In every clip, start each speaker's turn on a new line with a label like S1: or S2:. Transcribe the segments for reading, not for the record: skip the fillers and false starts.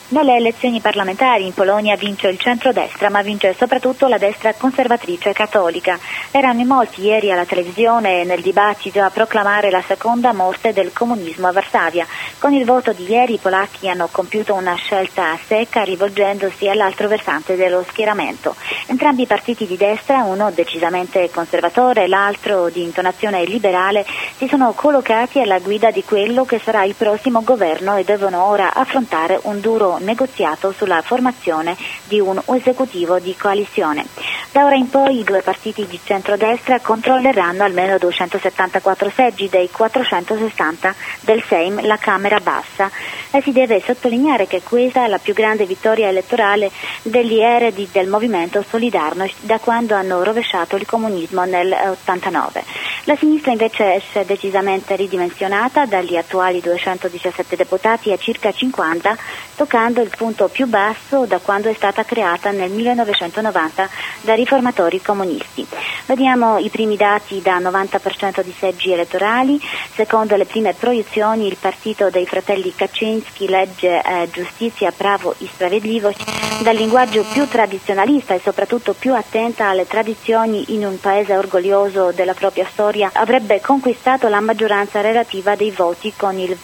S1: Nelle elezioni parlamentari in Polonia vince il centrodestra, ma vince soprattutto la destra conservatrice cattolica. Erano in molti ieri alla televisione e nel dibattito a proclamare la seconda morte del comunismo a Varsavia. Con il voto di ieri i polacchi hanno compiuto una scelta secca rivolgendosi all'altro versante dello schieramento. Entrambi i partiti di destra, uno decisamente conservatore e l'altro di intonazione liberale, si sono collocati alla guida di quello che sarà il prossimo governo e devono ora affrontare un duro negoziato sulla formazione di un esecutivo di coalizione. Da ora in poi i due partiti di centrodestra controlleranno almeno 274 seggi dei 460 del Sejm, la Camera Bassa, e si deve sottolineare che questa è la più grande vittoria elettorale degli eredi del movimento Solidarność da quando hanno rovesciato il comunismo nel 89. La sinistra invece esce decisamente ridimensionata dagli attuali 217 deputati a circa 50, toccando il punto più basso da quando è stata creata nel 1990 da riformatori comunisti. Vediamo i primi dati da 90% di seggi elettorali. Secondo le prime proiezioni il partito dei fratelli Kaczynski, Legge Giustizia, Pravo i Sprawiedliwość, dal linguaggio più tradizionalista e soprattutto più attenta alle tradizioni in un paese orgoglioso della propria storia, avrebbe conquistato la maggioranza relativa dei voti con il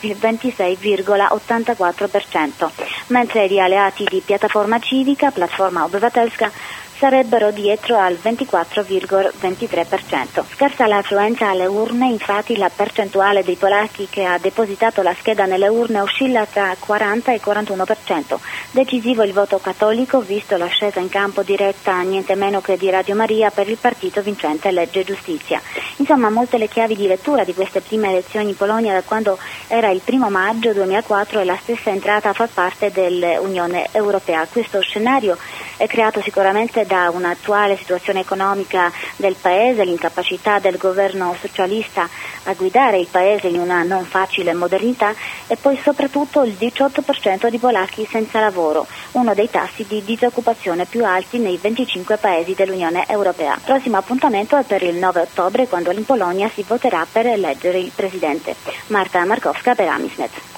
S1: 26,84%, mentre gli alleati di Piattaforma Civica, Platforma Obywatelska, sarebbero dietro al 24,23%. Scarsa l'affluenza alle urne, infatti la percentuale dei polacchi che ha depositato la scheda nelle urne oscilla tra 40 e 41%. Decisivo il voto cattolico, visto la scesa in campo diretta niente meno che di Radio Maria per il partito vincente Legge Giustizia. Insomma, molte le chiavi di lettura di queste prime elezioni in Polonia da quando era il 1 maggio 2004 e la stessa entrata a far parte dell'Unione Europea. Questo scenario è creato sicuramente da un'attuale situazione economica del Paese, l'incapacità del governo socialista a guidare il Paese in una non facile modernità e poi soprattutto il 18% di polacchi senza lavoro, uno dei tassi di disoccupazione più alti nei 25 Paesi dell'Unione Europea. Il prossimo appuntamento è per il 9 ottobre, quando in Polonia si voterà per eleggere il Presidente. Marta Markowska per Amisnet.